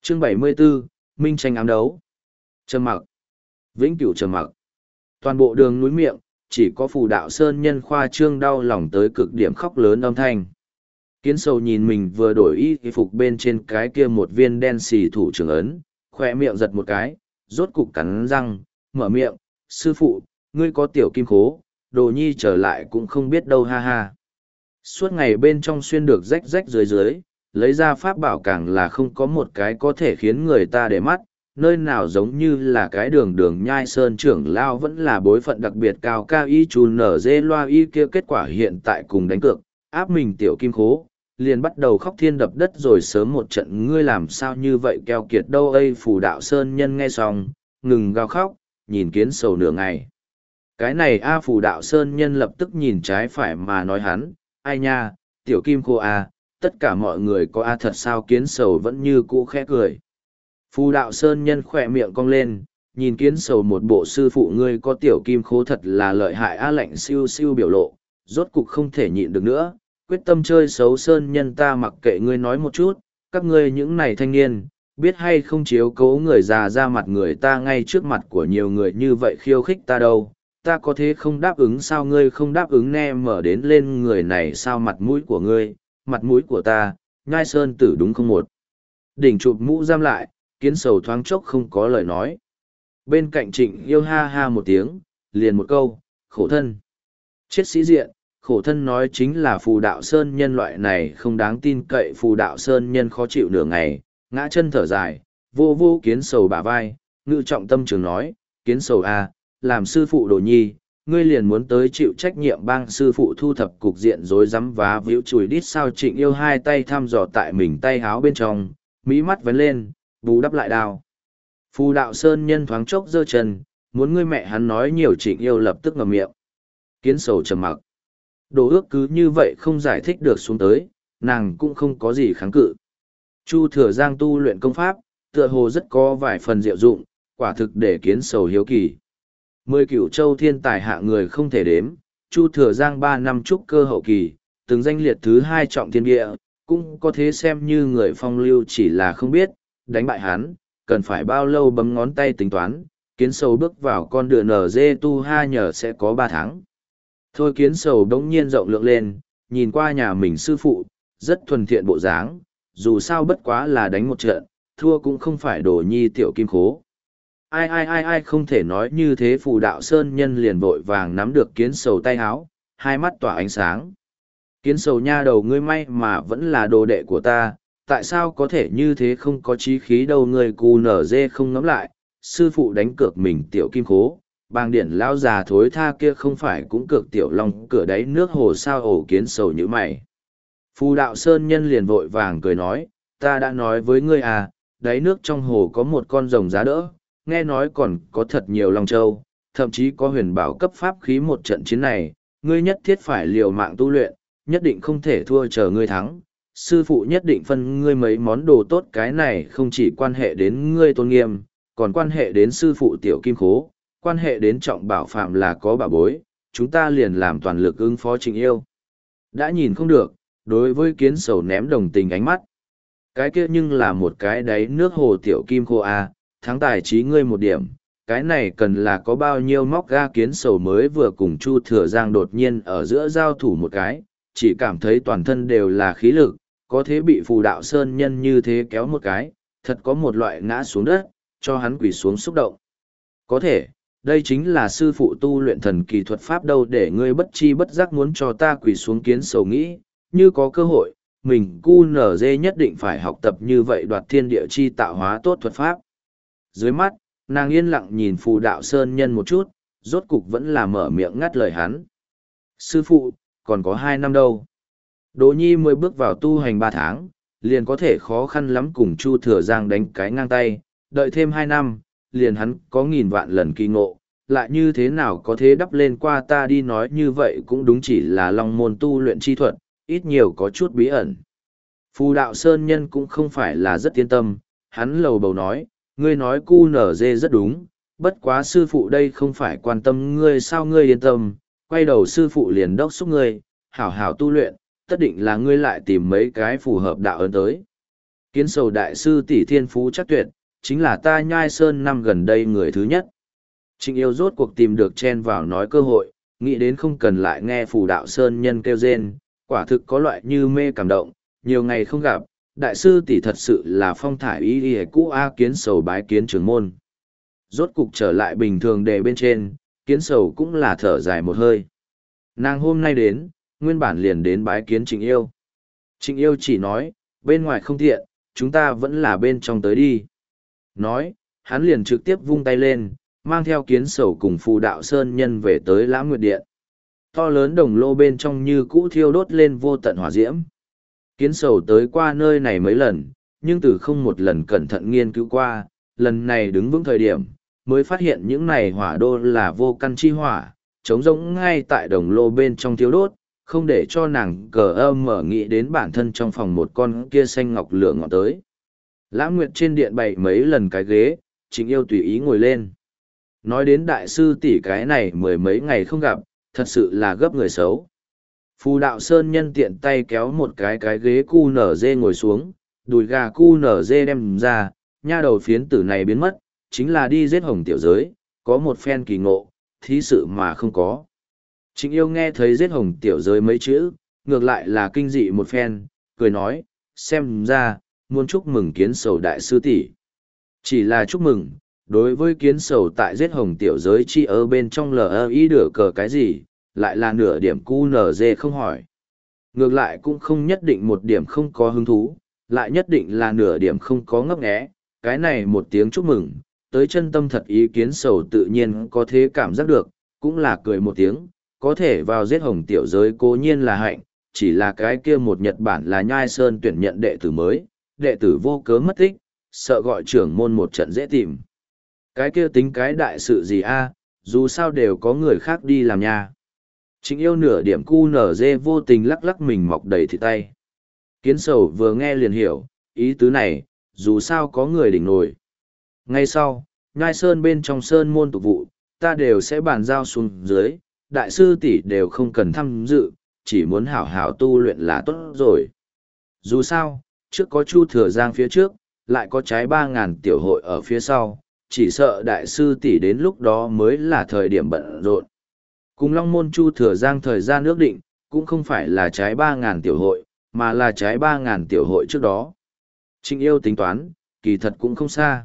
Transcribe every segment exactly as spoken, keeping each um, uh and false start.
Chương bảy mươi 74, Minh tranh ám đấu. Trầm mặc. Vĩnh cửu trầm mặc. Toàn bộ đường núi miệng, chỉ có phù đạo sơn nhân khoa trương đau lòng tới cực điểm khóc lớn âm thanh. Kiến sầu nhìn mình vừa đổi y phục bên trên cái kia một viên đen xì thủ trưởng ấn, khỏe miệng giật một cái, rốt cục cắn răng, mở miệng, sư phụ, ngươi có tiểu kim khố, đồ nhi trở lại cũng không biết đâu ha ha. Suốt ngày bên trong xuyên được rách rách dưới dưới, lấy ra pháp bảo càng là không có một cái có thể khiến người ta để mắt, nơi nào giống như là cái đường đường nhai sơn trưởng lao vẫn là bối phận đặc biệt cao cao y chù nở dê loa y kia kết quả hiện tại cùng đánh cược, áp mình tiểu kim khố, liền bắt đầu khóc thiên đập đất rồi sớm một trận ngươi làm sao như vậy keo kiệt đâu ây phù đạo sơn nhân nghe xong, ngừng gào khóc, nhìn kiến sầu nửa ngày. Cái này a phù đạo sơn nhân lập tức nhìn trái phải mà nói hắn, ai nha, tiểu kim khô a, tất cả mọi người có a thật sao kiến sầu vẫn như cũ khẽ cười. Phù đạo sơn nhân khỏe miệng cong lên, nhìn kiến sầu một bộ sư phụ ngươi có tiểu kim khố thật là lợi hại a lạnh siêu siêu biểu lộ, rốt cục không thể nhịn được nữa, quyết tâm chơi xấu sơn nhân ta mặc kệ ngươi nói một chút, các ngươi những này thanh niên, biết hay không chiếu cố người già ra mặt người ta ngay trước mặt của nhiều người như vậy khiêu khích ta đâu, ta có thế không đáp ứng sao ngươi không đáp ứng ne mở đến lên người này sao mặt mũi của ngươi, mặt mũi của ta, nhai sơn tử đúng không một. Đỉnh chụp mũ giam lại, kiến sầu thoáng chốc không có lời nói. Bên cạnh trịnh yêu ha ha một tiếng, liền một câu, khổ thân. Chết sĩ diện, khổ thân nói chính là phù đạo sơn nhân loại này không đáng tin cậy phù đạo sơn nhân khó chịu nửa ngày, ngã chân thở dài, vô vô kiến sầu bả vai, ngự trọng tâm trường nói, kiến sầu a, làm sư phụ đồ nhi, ngươi liền muốn tới chịu trách nhiệm bang sư phụ thu thập cục diện rối rắm vá víu chùi đít sao trịnh yêu hai tay thăm dò tại mình tay háo bên trong, mỹ mắt vấn lên, bù đắp lại đao. Phù đạo sơn nhân thoáng chốc giơ chân, muốn ngươi mẹ hắn nói nhiều trịnh yêu lập tức ngậm miệng. Kiến sầu trầm mặc. Đồ ước cứ như vậy không giải thích được xuống tới, nàng cũng không có gì kháng cự. Chu Thừa Giang tu luyện công pháp, tựa hồ rất có vài phần diệu dụng, quả thực để kiến sầu hiếu kỳ. Mười cửu châu thiên tài hạ người không thể đếm, Chu Thừa Giang ba năm trúc cơ hậu kỳ, từng danh liệt thứ hai trọng thiên địa, cũng có thế xem như người phong lưu chỉ là không biết, đánh bại hắn, cần phải bao lâu bấm ngón tay tính toán, kiến sầu bước vào con đường nở dê tu ha nhờ sẽ có ba tháng. Thôi kiến sầu đống nhiên rộng lượng lên, nhìn qua nhà mình sư phụ, rất thuần thiện bộ dáng, dù sao bất quá là đánh một trận, thua cũng không phải đồ nhi tiểu kim khố. Ai ai ai ai không thể nói như thế phù đạo sơn nhân liền vội vàng nắm được kiến sầu tay háo, hai mắt tỏa ánh sáng. Kiến sầu nha đầu ngươi may mà vẫn là đồ đệ của ta, tại sao có thể như thế không có chí khí đâu ngươi cù nở dê không ngắm lại, sư phụ đánh cược mình tiểu kim khố. Bang điển lão già thối tha kia không phải cũng cược tiểu long cửa đáy nước hồ sao ổ kiến sầu như mày. Phù đạo sơn nhân liền vội vàng cười nói, ta đã nói với ngươi à, đáy nước trong hồ có một con rồng giá đỡ, nghe nói còn có thật nhiều long châu, thậm chí có huyền bảo cấp pháp khí một trận chiến này, ngươi nhất thiết phải liều mạng tu luyện, nhất định không thể thua chờ ngươi thắng. Sư phụ nhất định phân ngươi mấy món đồ tốt cái này không chỉ quan hệ đến ngươi tôn nghiêm, còn quan hệ đến sư phụ tiểu kim khố, quan hệ đến trọng bảo phạm là có bảo bối, chúng ta liền làm toàn lực ứng phó Trịnh Yêu. Đã nhìn không được, đối với kiến sầu ném đồng tình ánh mắt. Cái kia nhưng là một cái đáy nước hồ tiểu kim khô a, thắng tài trí ngươi một điểm, cái này cần là có bao nhiêu móc ga kiến sầu mới vừa cùng Chu Thừa Giang đột nhiên ở giữa giao thủ một cái, chỉ cảm thấy toàn thân đều là khí lực, có thế bị phù đạo sơn nhân như thế kéo một cái, thật có một loại ngã xuống đất, cho hắn quỳ xuống xúc động. Có thể, đây chính là sư phụ tu luyện thần kỳ thuật pháp đâu để ngươi bất chi bất giác muốn cho ta quỳ xuống kiến sầu nghĩ, như có cơ hội, mình cu nở dê nhất định phải học tập như vậy đoạt thiên địa chi tạo hóa tốt thuật pháp. Dưới mắt, nàng yên lặng nhìn phù đạo sơn nhân một chút, rốt cục vẫn là mở miệng ngắt lời hắn. Sư phụ, còn có hai năm đâu. Đỗ Nhi mới bước vào tu hành ba tháng, liền có thể khó khăn lắm cùng Chu Thừa Giang đánh cái ngang tay, đợi thêm hai năm, liền hắn có nghìn vạn lần kỳ ngộ, lại như thế nào có thế đắp lên qua ta đi nói như vậy cũng đúng chỉ là long môn tu luyện chi thuật, ít nhiều có chút bí ẩn. Phù đạo sơn nhân cũng không phải là rất yên tâm, hắn lầu bầu nói, ngươi nói cu nở dê rất đúng, bất quá sư phụ đây không phải quan tâm ngươi sao ngươi yên tâm, quay đầu sư phụ liền đốc xúc ngươi, hảo hảo tu luyện, tất định là ngươi lại tìm mấy cái phù hợp đạo ơn tới. Kiến sầu đại sư tỷ thiên phú chắc tuyệt, chính là ta Nhai Sơn năm gần đây người thứ nhất. Trịnh yêu rốt cuộc tìm được chen vào nói cơ hội, nghĩ đến không cần lại nghe phù đạo Sơn nhân kêu rên, quả thực có loại như mê cảm động, nhiều ngày không gặp, đại sư tỷ thật sự là phong thải y y cũ A. Kiến sầu bái kiến trưởng môn. Rốt cục trở lại bình thường đề bên trên, kiến sầu cũng là thở dài một hơi. Nàng hôm nay đến, nguyên bản liền đến bái kiến trịnh yêu. Trịnh yêu chỉ nói, bên ngoài không tiện, chúng ta vẫn là bên trong tới đi. Nói, hắn liền trực tiếp vung tay lên, mang theo kiến sầu cùng phù đạo sơn nhân về tới Lãng Nguyệt Điện. To lớn đồng lô bên trong như cũ thiêu đốt lên vô tận hỏa diễm. Kiến sầu tới qua nơi này mấy lần, nhưng từ không một lần cẩn thận nghiên cứu qua, lần này đứng vững thời điểm, mới phát hiện những này hỏa đô là vô căn chi hỏa, trống rỗng ngay tại đồng lô bên trong thiêu đốt, không để cho nàng cờ âm mở nghĩ đến bản thân trong phòng một con kia xanh ngọc lửa ngọn tới. Lãng Nguyệt trên điện bày mấy lần cái ghế, Trịnh yêu tùy ý ngồi lên. Nói đến đại sư tỷ cái này mười mấy ngày không gặp, thật sự là gấp người xấu. Phù đạo sơn nhân tiện tay kéo một cái cái ghế cu nở dê ngồi xuống, đùi gà cu nở dê đem ra, nha đầu phiến tử này biến mất, chính là đi giết hồng tiểu giới, có một phen kỳ ngộ, thí sự mà không có. Trịnh yêu nghe thấy giết hồng tiểu giới mấy chữ, ngược lại là kinh dị một phen, cười nói, xem ra, muốn chúc mừng kiến sầu đại sư tỷ. Chỉ là chúc mừng, đối với kiến sầu tại giết hồng tiểu giới chi ở bên trong lờ ý đửa cờ cái gì, lại là nửa điểm cu nở dê không hỏi. Ngược lại cũng không nhất định một điểm không có hứng thú, lại nhất định là nửa điểm không có ngấp nghé, cái này một tiếng chúc mừng, tới chân tâm thật ý kiến sầu tự nhiên có thế cảm giác được, cũng là cười một tiếng, có thể vào giết hồng tiểu giới cố nhiên là hạnh, chỉ là cái kia một Nhật Bản là Nhai Sơn tuyển nhận đệ tử mới, đệ tử vô cớ mất tích, sợ gọi trưởng môn một trận dễ tìm. Cái kia tính cái đại sự gì a, dù sao đều có người khác đi làm nha. Trịnh yêu nửa điểm cu nở dê vô tình lắc lắc mình mọc đầy thịt tay. Kiến sầu vừa nghe liền hiểu, ý tứ này, dù sao có người đỉnh nổi. Ngay sau, Nhai Sơn bên trong Sơn môn tục vụ, ta đều sẽ bàn giao xuống dưới, đại sư tỷ đều không cần tham dự, chỉ muốn hảo hảo tu luyện là tốt rồi. Dù sao, trước có Chu Thừa Giang phía trước, lại có trái ba ngàn tiểu hội ở phía sau, chỉ sợ đại sư tỷ đến lúc đó mới là thời điểm bận rộn. Cùng Long Môn Chu Thừa Giang thời gian ước định, cũng không phải là trái ba ngàn tiểu hội, mà là trái ba ngàn tiểu hội trước đó. Trịnh yêu tính toán, kỳ thật cũng không xa.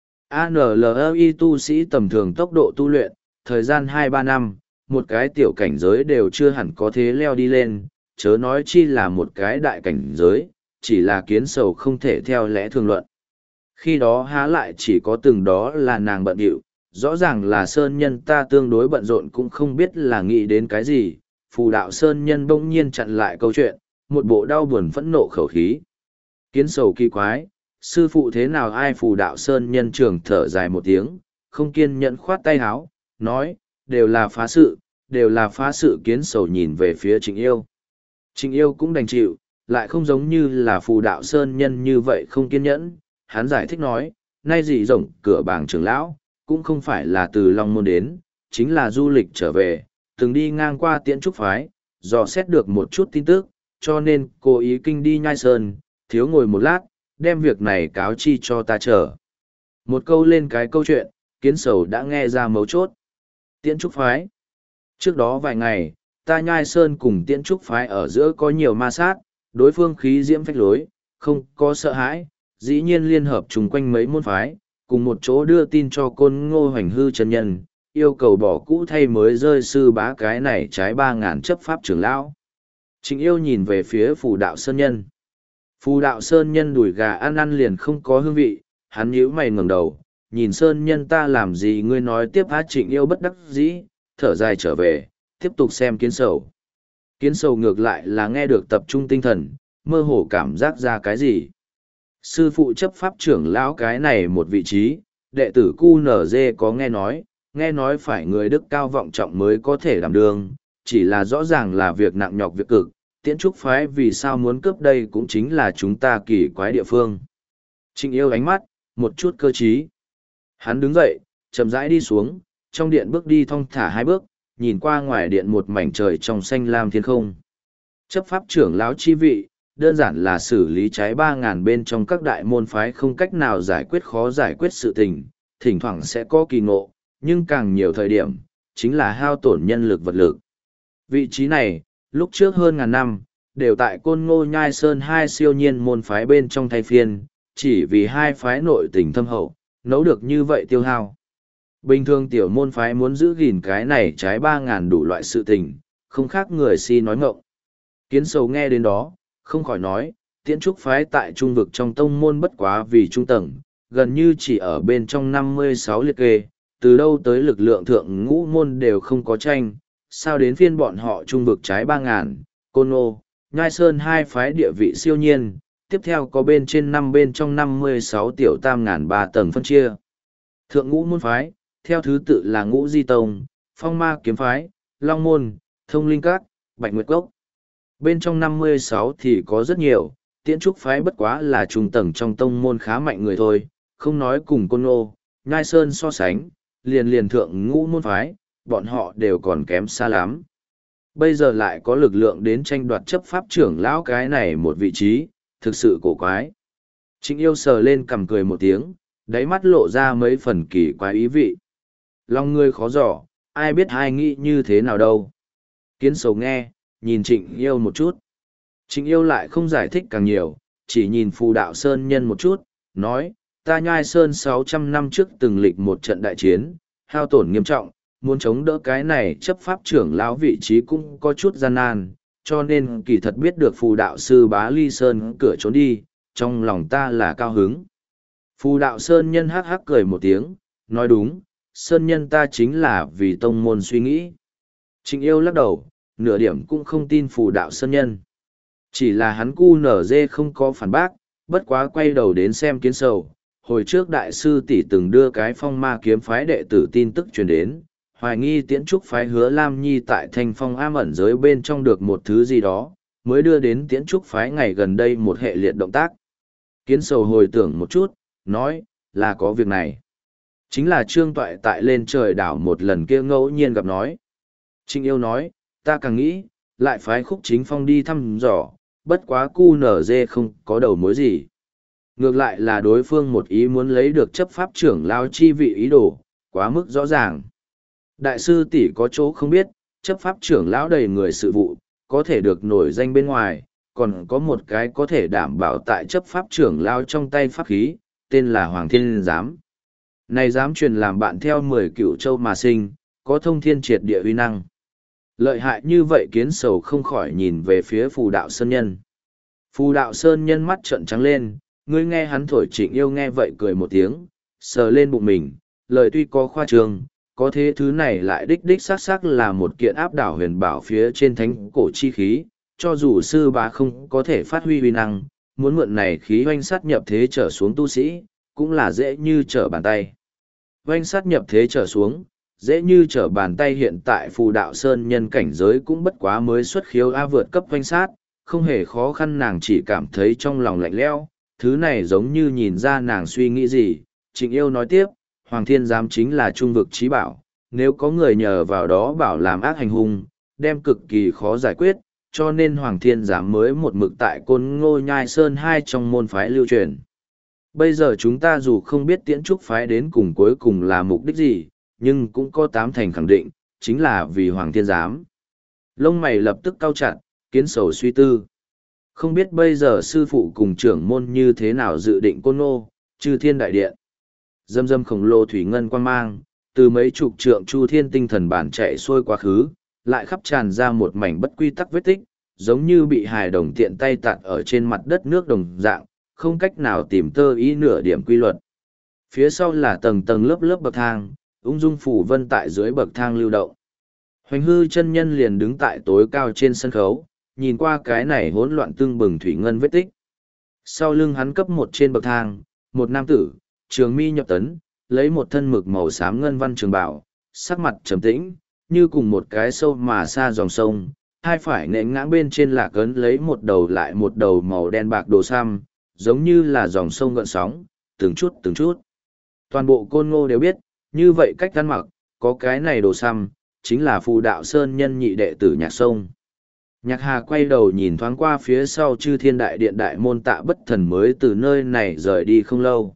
a en lờ i tu sĩ tầm thường tốc độ tu luyện, thời gian hai ba năm, một cái tiểu cảnh giới đều chưa hẳn có thế leo đi lên, chớ nói chi là một cái đại cảnh giới, chỉ là kiến sầu không thể theo lẽ thường luận. Khi đó há lại chỉ có từng đó là nàng bận điệu, rõ ràng là sơn nhân ta tương đối bận rộn cũng không biết là nghĩ đến cái gì, phù đạo sơn nhân bỗng nhiên chặn lại câu chuyện, một bộ đau buồn phẫn nộ khẩu khí. Kiến sầu kỳ quái, sư phụ thế nào ai phù đạo sơn nhân trường thở dài một tiếng, không kiên nhẫn khoát tay háo, nói, đều là phá sự, đều là phá sự. Kiến sầu nhìn về phía Trịnh yêu. Trịnh yêu cũng đành chịu, lại không giống như là phù đạo sơn nhân như vậy không kiên nhẫn, hắn giải thích nói, nay dị rộng cửa bảng trưởng lão, cũng không phải là từ Long Môn đến, chính là du lịch trở về, từng đi ngang qua Tiễn Trúc Phái, dò xét được một chút tin tức, cho nên cố ý kinh đi Nhai Sơn, thiếu ngồi một lát, đem việc này cáo chi cho ta chờ. Một câu lên cái câu chuyện, kiến sầu đã nghe ra mấu chốt. Tiễn Trúc Phái. Trước đó vài ngày, ta Nhai Sơn cùng Tiễn Trúc Phái ở giữa có nhiều ma sát, đối phương khí diễm phách lối, không có sợ hãi, dĩ nhiên liên hợp chung quanh mấy môn phái, cùng một chỗ đưa tin cho Côn Ngô Hoành Hư chân nhân, yêu cầu bỏ cũ thay mới rơi sư bá cái này trái ba ngàn chấp pháp trưởng lão. Trịnh yêu nhìn về phía phù đạo sơn nhân. Phù đạo sơn nhân đùi gà ăn ăn liền không có hương vị, hắn nhíu mày ngẩng đầu, nhìn sơn nhân ta làm gì ngươi nói tiếp hát. Trịnh yêu bất đắc dĩ, thở dài trở về, tiếp tục xem kiến sầu. Kiến sầu ngược lại là nghe được tập trung tinh thần, mơ hồ cảm giác ra cái gì. Sư phụ chấp pháp trưởng lão cái này một vị trí, đệ tử cu nở dê có nghe nói, nghe nói phải người đức cao vọng trọng mới có thể đảm đương, chỉ là rõ ràng là việc nặng nhọc việc cực, Tiễn Trúc Phái vì sao muốn cướp đây cũng chính là chúng ta kỳ quái địa phương. Trịnh yêu ánh mắt, một chút cơ trí. Hắn đứng dậy, chậm rãi đi xuống, trong điện bước đi thong thả hai bước, nhìn qua ngoài điện một mảnh trời trong xanh lam thiên không. Chấp pháp trưởng lão chi vị, đơn giản là xử lý trái ba ngàn bên trong các đại môn phái không cách nào giải quyết khó giải quyết sự tình, thỉnh thoảng sẽ có kỳ ngộ, nhưng càng nhiều thời điểm, chính là hao tổn nhân lực vật lực. Vị trí này, lúc trước hơn ngàn năm, đều tại Côn Ngô Nhai Sơn hai siêu nhiên môn phái bên trong thay phiên, chỉ vì hai phái nội tình thâm hậu, nấu được như vậy tiêu hao. Bình thường tiểu môn phái muốn giữ gìn cái này trái ba ngàn đủ loại sự tình, không khác người si nói ngọng. Kiến Sầu nghe đến đó, không khỏi nói, Tiễn Trúc phái tại trung vực trong tông môn bất quá vì trung tầng, gần như chỉ ở bên trong năm mươi sáu liệt kê, từ đâu tới lực lượng thượng ngũ môn đều không có tranh, sao đến phiên bọn họ trung vực trái ba ngàn, Côn Ngô, Nhai Sơn hai phái địa vị siêu nhiên, tiếp theo có bên trên năm bên trong năm mươi sáu tiểu tam ngàn ba tầng phân chia. Thượng ngũ môn phái, theo thứ tự là Ngũ Di Tông, Phong Ma Kiếm phái, Long Môn, Thông Linh Các, Bạch Nguyệt Cốc. Bên trong năm mươi sáu thì có rất nhiều, Tiễn Trúc phái bất quá là trung tầng trong tông môn khá mạnh người thôi, không nói cùng Côn Ngô, Nhai Sơn so sánh, liền liền thượng ngũ môn phái, bọn họ đều còn kém xa lắm. Bây giờ lại có lực lượng đến tranh đoạt chấp pháp trưởng lão cái này một vị trí, thực sự cổ quái. Trịnh Yêu sờ lên cằm cười một tiếng, đáy mắt lộ ra mấy phần kỳ quái ý vị. Lòng ngươi khó dò, ai biết ai nghĩ như thế nào đâu. Kiến Sầu nghe, nhìn Trịnh Yêu một chút. Trịnh Yêu lại không giải thích càng nhiều, chỉ nhìn Phù Đạo Sơn Nhân một chút, nói, ta Nhai Sơn sáu trăm năm trước từng lịch một trận đại chiến, hao tổn nghiêm trọng, muốn chống đỡ cái này chấp pháp trưởng lão vị trí cũng có chút gian nan, cho nên kỳ thật biết được Phù Đạo Sư Bá Ly Sơn cửa trốn đi, trong lòng ta là cao hứng. Phù Đạo Sơn Nhân hắc hắc cười một tiếng, nói đúng, Sơn Nhân ta chính là vì tông môn suy nghĩ. Trịnh Yêu lắc đầu, nửa điểm cũng không tin Phù Đạo Sơn Nhân. Chỉ là hắn cu nở dê không có phản bác, bất quá quay đầu đến xem Kiến Sầu. Hồi trước đại sư tỷ từng đưa cái Phong Ma Kiếm phái đệ tử tin tức truyền đến, hoài nghi Tiễn Trúc phái Hứa Lam Nhi tại Thanh Phong am ẩn giới bên trong được một thứ gì đó, mới đưa đến Tiễn Trúc phái ngày gần đây một hệ liệt động tác. Kiến Sầu hồi tưởng một chút, nói, là có việc này. Chính là Trương Toại tại lên trời đảo một lần kia ngẫu nhiên gặp nói. Trịnh Yêu nói, ta càng nghĩ, lại phái Khúc Chính Phong đi thăm dò, bất quá cu nở dê không có đầu mối gì. Ngược lại là đối phương một ý muốn lấy được chấp pháp trưởng lao chi vị ý đồ, quá mức rõ ràng. Đại sư tỷ có chỗ không biết, chấp pháp trưởng lão đầy người sự vụ, có thể được nổi danh bên ngoài, còn có một cái có thể đảm bảo tại chấp pháp trưởng lao trong tay pháp khí, tên là Hoàng Thiên Giám. Này dám truyền làm bạn theo mười cựu châu mà sinh, có thông thiên triệt địa uy năng. Lợi hại như vậy Kiến Sầu không khỏi nhìn về phía Phù Đạo Sơn Nhân. Phù Đạo Sơn Nhân mắt trợn trắng lên, ngươi nghe hắn thổi Trịnh Yêu nghe vậy cười một tiếng, sờ lên bụng mình, lời tuy có khoa trương, có thế thứ này lại đích đích xác xác là một kiện áp đảo huyền bảo phía trên thánh cổ chi khí, cho dù sư bá không có thể phát huy uy năng, muốn mượn này khí oanh sát nhập thế trở xuống tu sĩ, cũng là dễ như trở bàn tay. Oanh sát nhập thế trở xuống, dễ như trở bàn tay hiện tại Phù Đạo Sơn Nhân cảnh giới cũng bất quá mới xuất khiếu A vượt cấp oanh sát, không hề khó khăn, nàng chỉ cảm thấy trong lòng lạnh lẽo. Thứ này giống như nhìn ra nàng suy nghĩ gì. Trịnh Yêu nói tiếp, Hoàng Thiên Giám chính là trung vực trí bảo, nếu có người nhờ vào đó bảo làm ác hành hung, đem cực kỳ khó giải quyết, cho nên Hoàng Thiên Giám mới một mực tại Côn Ngô Nhai Sơn hai trong môn phái lưu truyền. Bây giờ chúng ta dù không biết Tiễn Trúc phái đến cùng cuối cùng là mục đích gì, nhưng cũng có tám thành khẳng định, chính là vì Hoàng Thiên Giám. Lông mày lập tức cau chặt, Kiến Sầu suy tư. Không biết bây giờ sư phụ cùng trưởng môn như thế nào dự định Côn Ngô, Chư Thiên Đại Điện. Dâm dâm khổng lồ thủy ngân quang mang, từ mấy chục trượng Chu Thiên tinh thần bản chạy xuôi quá khứ, lại khắp tràn ra một mảnh bất quy tắc vết tích, giống như bị hài đồng tiện tay tạt ở trên mặt đất nước đồng dạng, không cách nào tìm tơ ý nửa điểm quy luật. Phía sau là tầng tầng lớp lớp bậc thang, ung dung phủ vân tại dưới bậc thang lưu động. Hoành hư chân nhân liền đứng tại tối cao trên sân khấu, nhìn qua cái này hỗn loạn tương bừng thủy ngân vết tích. Sau lưng hắn cấp một trên bậc thang, một nam tử, trường mi nhập tấn, lấy một thân mực màu xám ngân văn trường bảo, sắc mặt trầm tĩnh, như cùng một cái sâu mà xa dòng sông, hai phải nện ngã bên trên lạc ấn lấy một đầu lại một đầu màu đen bạc đồ sam, giống như là dòng sông gợn sóng, từng chút từng chút. Toàn bộ Côn Ngô đều biết, như vậy cách ăn mặc, có cái này đồ sam, chính là Phù Đạo Sơn Nhân nhị đệ tử Nhạc Sông. Nhạc Hà quay đầu nhìn thoáng qua phía sau Chư Thiên Đại Điện đại môn Tạ Bất Thần mới từ nơi này rời đi không lâu.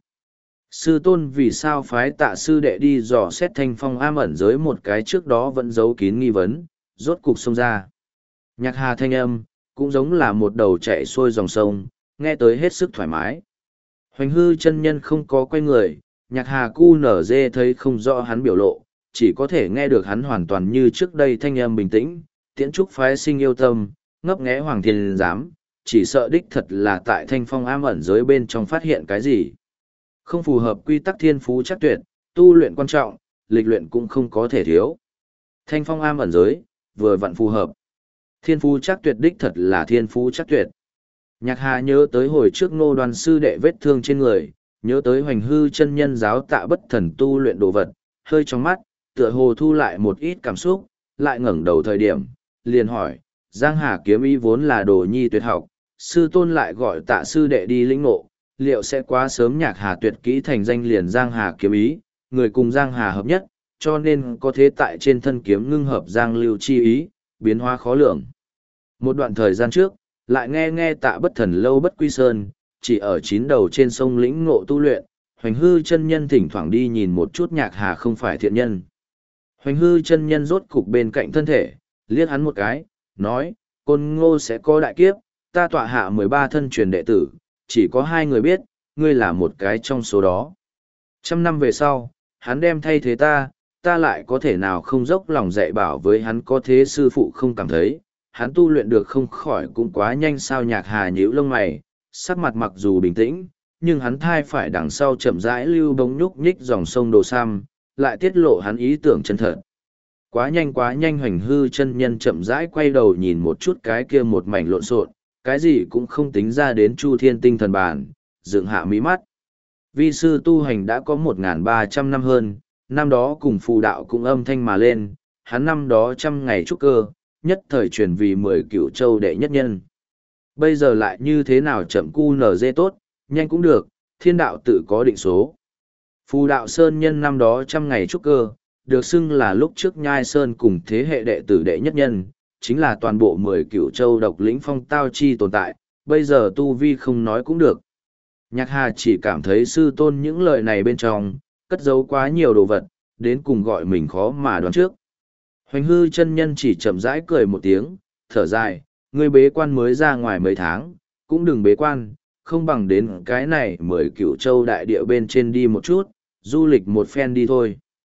Sư tôn vì sao phái Tạ sư đệ đi dò xét Thanh Phong am ẩn giới một cái trước đó vẫn giấu kín nghi vấn, rốt cục xông ra. Nhạc Hà thanh âm, cũng giống là một đầu chạy xuôi dòng sông, nghe tới hết sức thoải mái. Hoành hư chân nhân không có quay người, Nhạc Hà cu nở dê thấy không rõ hắn biểu lộ, chỉ có thể nghe được hắn hoàn toàn như trước đây thanh âm bình tĩnh, tiễn trúc phái sinh yêu tâm, ngấp nghé hoàng thiên giám, chỉ sợ đích thật là tại Thanh Phong am ẩn giới bên trong phát hiện cái gì. Không phù hợp quy tắc thiên phú chắc tuyệt, tu luyện quan trọng, lịch luyện cũng không có thể thiếu. Thanh Phong am ẩn giới, vừa vặn phù hợp. Thiên phú chắc tuyệt đích thật là thiên phú chắc tuyệt. Nhạc Hà nhớ tới hồi trước Ngô Đoàn sư đệ vết thương trên người, nhớ tới Hoành hư chân nhân giáo Tạ Bất Thần tu luyện đồ vật, hơi trong mắt, tựa hồ thu lại một ít cảm xúc, lại ngẩng đầu thời điểm, liền hỏi, Giang Hà kiếm ý vốn là đồ nhi tuyệt học, sư tôn lại gọi Tạ sư đệ đi lĩnh ngộ, liệu sẽ quá sớm Nhạc Hà tuyệt kỹ thành danh liền Giang Hà kiếm ý, người cùng Giang Hà hợp nhất, cho nên có thế tại trên thân kiếm ngưng hợp Giang lưu chi ý, biến hóa khó lường. Một đoạn thời gian trước, lại nghe nghe Tạ Bất Thần lâu bất quy sơn, chỉ ở chín đầu trên sông lĩnh ngộ tu luyện, Hoành hư chân nhân thỉnh thoảng đi nhìn một chút Nhạc Hà không phải thiện nhân. Hoành hư chân nhân rốt cục bên cạnh thân thể, liếc hắn một cái, nói, Côn Ngô sẽ có đại kiếp, ta tọa hạ mười ba thân truyền đệ tử, chỉ có hai người biết, ngươi là một cái trong số đó. Trăm năm về sau, hắn đem thay thế ta, ta lại có thể nào không dốc lòng dạy bảo với hắn có thế sư phụ không cảm thấy, hắn tu luyện được không khỏi cũng quá nhanh sao. Nhạc Hà nhíu lông mày, sắc mặt mặc dù bình tĩnh, nhưng hắn thai phải đằng sau chậm rãi lưu bóng nhúc nhích dòng sông Đồ Sam, lại tiết lộ hắn ý tưởng chân thật. Quá nhanh quá nhanh. Hoành hư chân nhân chậm rãi quay đầu nhìn một chút cái kia một mảnh lộn xộn, cái gì cũng không tính ra đến Chu Thiên tinh thần bản, dựng hạ mí mắt. Vi sư tu hành đã có một nghìn ba trăm năm hơn, năm đó cùng phù đạo cũng âm thanh mà lên, hắn năm đó trăm ngày trúc cơ, nhất thời truyền vì mười cửu châu đệ nhất nhân. Bây giờ lại như thế nào chậm cu nở dê tốt, nhanh cũng được, thiên đạo tự có định số. Phù đạo sơn nhân năm đó trăm ngày trúc cơ, được xưng là lúc trước nhai sơn cùng thế hệ đệ tử đệ nhất nhân, chính là toàn bộ mười cửu châu độc lĩnh phong tao chi tồn tại, bây giờ tu vi không nói cũng được. Nhạc Hà chỉ cảm thấy sư tôn những lời này bên trong, cất giấu quá nhiều đồ vật, đến cùng gọi mình khó mà đoán trước. Hoành hư chân nhân chỉ chậm rãi cười một tiếng, thở dài, ngươi bế quan mới ra ngoài mấy tháng, cũng đừng bế quan, không bằng đến cái này mười cửu châu đại địa bên trên đi một chút, du lịch một phen đi thôi.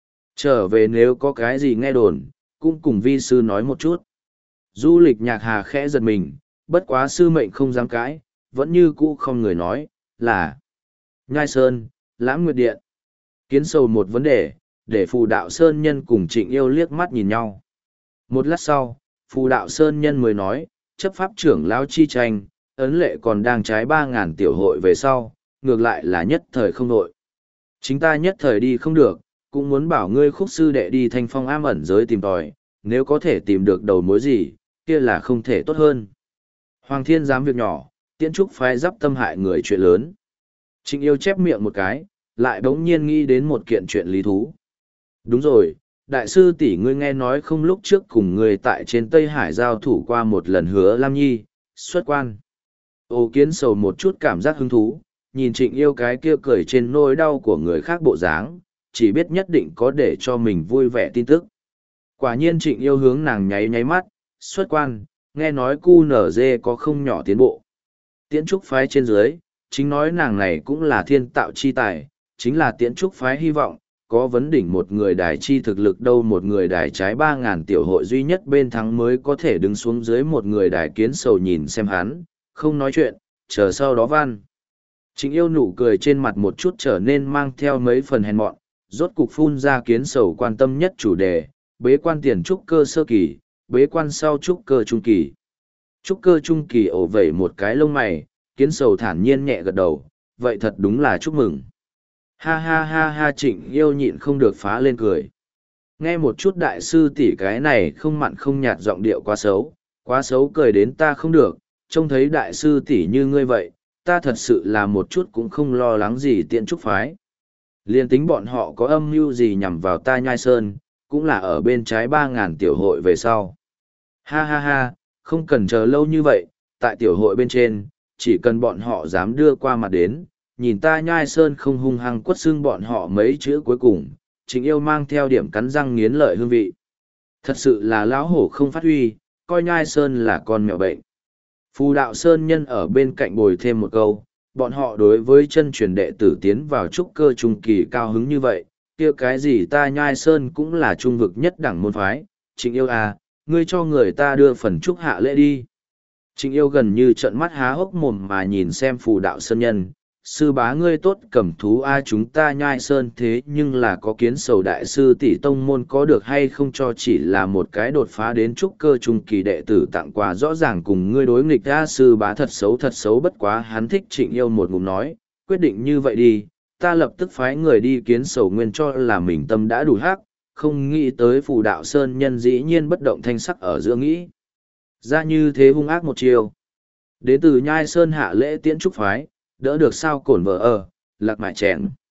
Trở về nếu có cái gì nghe đồn, cũng cùng vi sư nói một chút. Du lịch. Nhạc Hà khẽ giật mình, bất quá sư mệnh không dám cãi, vẫn như cũ không người nói, là Nhai Sơn, Lãm Nguyệt Điện. Kiến sầu một vấn đề, để Phù Đạo Sơn Nhân cùng Trịnh Yêu liếc mắt nhìn nhau. Một lát sau, Phù Đạo Sơn Nhân mới nói, chấp pháp trưởng lão chi tranh, ấn lệ còn đang trái ba ngàn tiểu hội về sau, ngược lại là nhất thời không đội. Chính ta nhất thời đi không được, cũng muốn bảo ngươi khúc sư đệ đi Thanh Phong am ẩn giới tìm tòi, nếu có thể tìm được đầu mối gì, kia là không thể tốt hơn. Hoàng thiên dám việc nhỏ, tiễn trúc phái giáp tâm hại người chuyện lớn. Trịnh Yêu chép miệng một cái, lại bỗng nhiên nghĩ đến một kiện chuyện lý thú. Đúng rồi, đại sư tỷ ngươi nghe nói không lúc trước cùng ngươi tại trên Tây Hải giao thủ qua một lần Hứa Lam Nhi, xuất quan. Ô Kiến sầu một chút cảm giác hứng thú, nhìn Trịnh Yêu cái kia cười trên nỗi đau của người khác bộ dáng, chỉ biết nhất định có để cho mình vui vẻ tin tức. Quả nhiên Trịnh Yêu hướng nàng nháy nháy mắt, xuất quan, nghe nói cu nở dê có không nhỏ tiến bộ. Tiễn trúc phái trên dưới, chính nói nàng này cũng là thiên tạo chi tài, chính là tiễn trúc phái hy vọng, có vấn đỉnh một người đài chi thực lực đâu một người đài trái ba ngàn tiểu hội duy nhất bên thắng mới có thể đứng xuống dưới một người đài. Kiến sầu nhìn xem hắn, không nói chuyện, chờ sau đó van. Trịnh Yêu nụ cười trên mặt một chút trở nên mang theo mấy phần hèn mọn, rốt cục phun ra Kiến sầu quan tâm nhất chủ đề, bế quan tiền trúc cơ sơ kỳ, bế quan sau trúc cơ trung kỳ. Trúc cơ trung kỳ ổ vẩy một cái lông mày, Kiến sầu thản nhiên nhẹ gật đầu, vậy thật đúng là chúc mừng. Ha ha ha ha. Trịnh Yêu nhịn không được phá lên cười. Nghe một chút đại sư tỷ cái này không mặn không nhạt giọng điệu quá xấu, quá xấu cười đến ta không được, trông thấy đại sư tỷ như ngươi vậy, ta thật sự là một chút cũng không lo lắng gì tiện trúc phái. Liên tính bọn họ có âm mưu gì nhằm vào ta Nhai Sơn, cũng là ở bên trái ba ngàn tiểu hội về sau. Ha ha ha, không cần chờ lâu như vậy, tại tiểu hội bên trên, chỉ cần bọn họ dám đưa qua mặt đến, nhìn ta Nhai Sơn không hung hăng quất xương bọn họ mấy chữ cuối cùng, Trịnh Yêu mang theo điểm cắn răng nghiến lợi hương vị. Thật sự là lão hổ không phát huy, coi Nhai Sơn là con mèo bệnh. Phù đạo Sơn nhân ở bên cạnh bồi thêm một câu, bọn họ đối với chân truyền đệ tử tiến vào trúc cơ trung kỳ cao hứng như vậy, kia cái gì ta Nhai Sơn cũng là trung vực nhất đẳng môn phái, Trịnh Yêu à, ngươi cho người ta đưa phần trúc hạ lễ đi. Trịnh Yêu gần như trợn mắt há hốc mồm mà nhìn xem phù đạo sơn nhân, sư bá ngươi tốt cầm thú a chúng ta Nhai Sơn thế nhưng là có kiến sầu đại sư tỷ tông môn có được hay không cho chỉ là một cái đột phá đến trúc cơ trung kỳ đệ tử tặng quà rõ ràng cùng ngươi đối nghịch a sư bá thật xấu thật xấu bất quá hắn thích Trịnh Yêu một ngụm nói, quyết định như vậy đi, ta lập tức phái người đi kiến sầu nguyên cho là mình tâm đã đủ hắc, không nghĩ tới phù đạo sơn nhân dĩ nhiên bất động thanh sắc ở giữa nghĩ. Ra như thế hung ác một chiều. Đến từ Nhai Sơn hạ lễ tiễn trúc phái, đỡ được sao cổn vợ ở, lạc mại chèn.